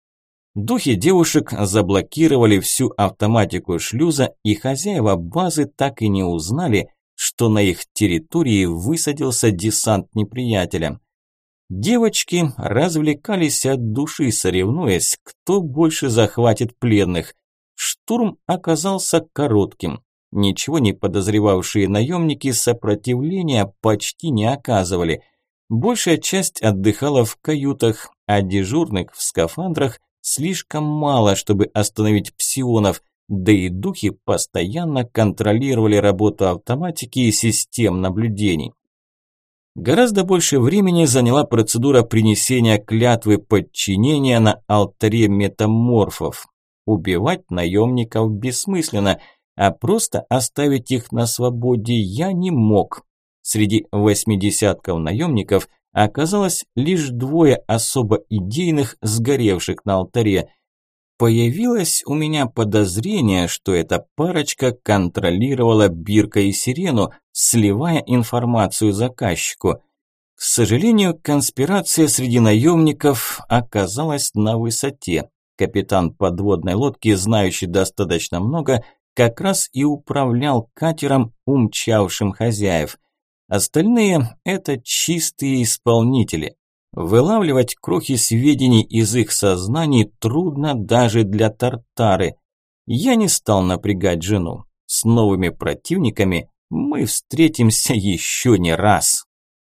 A: Духи девушек заблокировали всю автоматику шлюза, и хозяева базы так и не узнали, что на их территории высадился десант неприятеля. Девочки развлекались от души, соревнуясь, кто больше захватит пленных. Штурм оказался коротким. Ничего не подозревавшие наемники сопротивления почти не оказывали. Большая часть отдыхала в каютах, а дежурных в скафандрах слишком мало, чтобы остановить псионов, да и духи постоянно контролировали работу автоматики и систем наблюдений. Гораздо больше времени заняла процедура принесения клятвы подчинения на алтаре метаморфов. Убивать наемников бессмысленно, а просто оставить их на свободе я не мог. Среди 80 наемников оказалось лишь 2 особо идейных, сгоревших на алтаре. Появилось у меня подозрение, что эта парочка контролировала Бирка и Сирену, сливая информацию заказчику. К сожалению, конспирация среди наемников оказалась на высоте. Капитан подводной лодки, знающий достаточно много, как раз и управлял катером, умчавшим хозяев. Остальные – это чистые исполнители. Вылавливать крохи сведений из их сознаний трудно даже для Тартары. Я не стал напрягать жену. С новыми противниками мы встретимся еще не раз.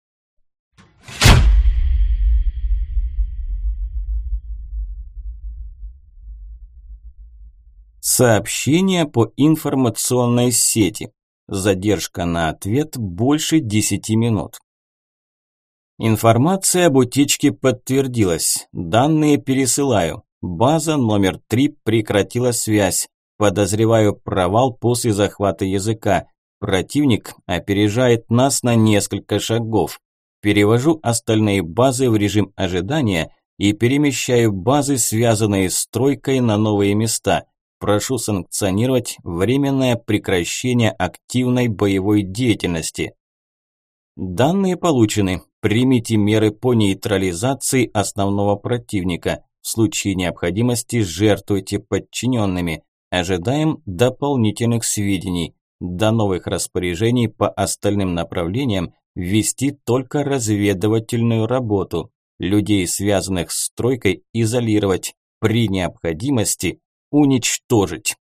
A: Сообщение по информационной сети. Задержка на ответ больше 10 минут. Информация об утечке подтвердилась. Данные пересылаю. База номер 3 прекратила связь. Подозреваю провал после захвата языка. Противник опережает нас на несколько шагов. Перевожу остальные базы в режим ожидания и перемещаю базы, связанные с тройкой, на новые места. Прошу санкционировать временное прекращение активной боевой деятельности. Данные получены. Примите меры по нейтрализации основного противника. В случае необходимости жертвуйте подчиненными. Ожидаем дополнительных сведений. До новых распоряжений по остальным направлениям вести только разведывательную работу. Людей, связанных с стройкой, изолировать. При необходимости уничтожить.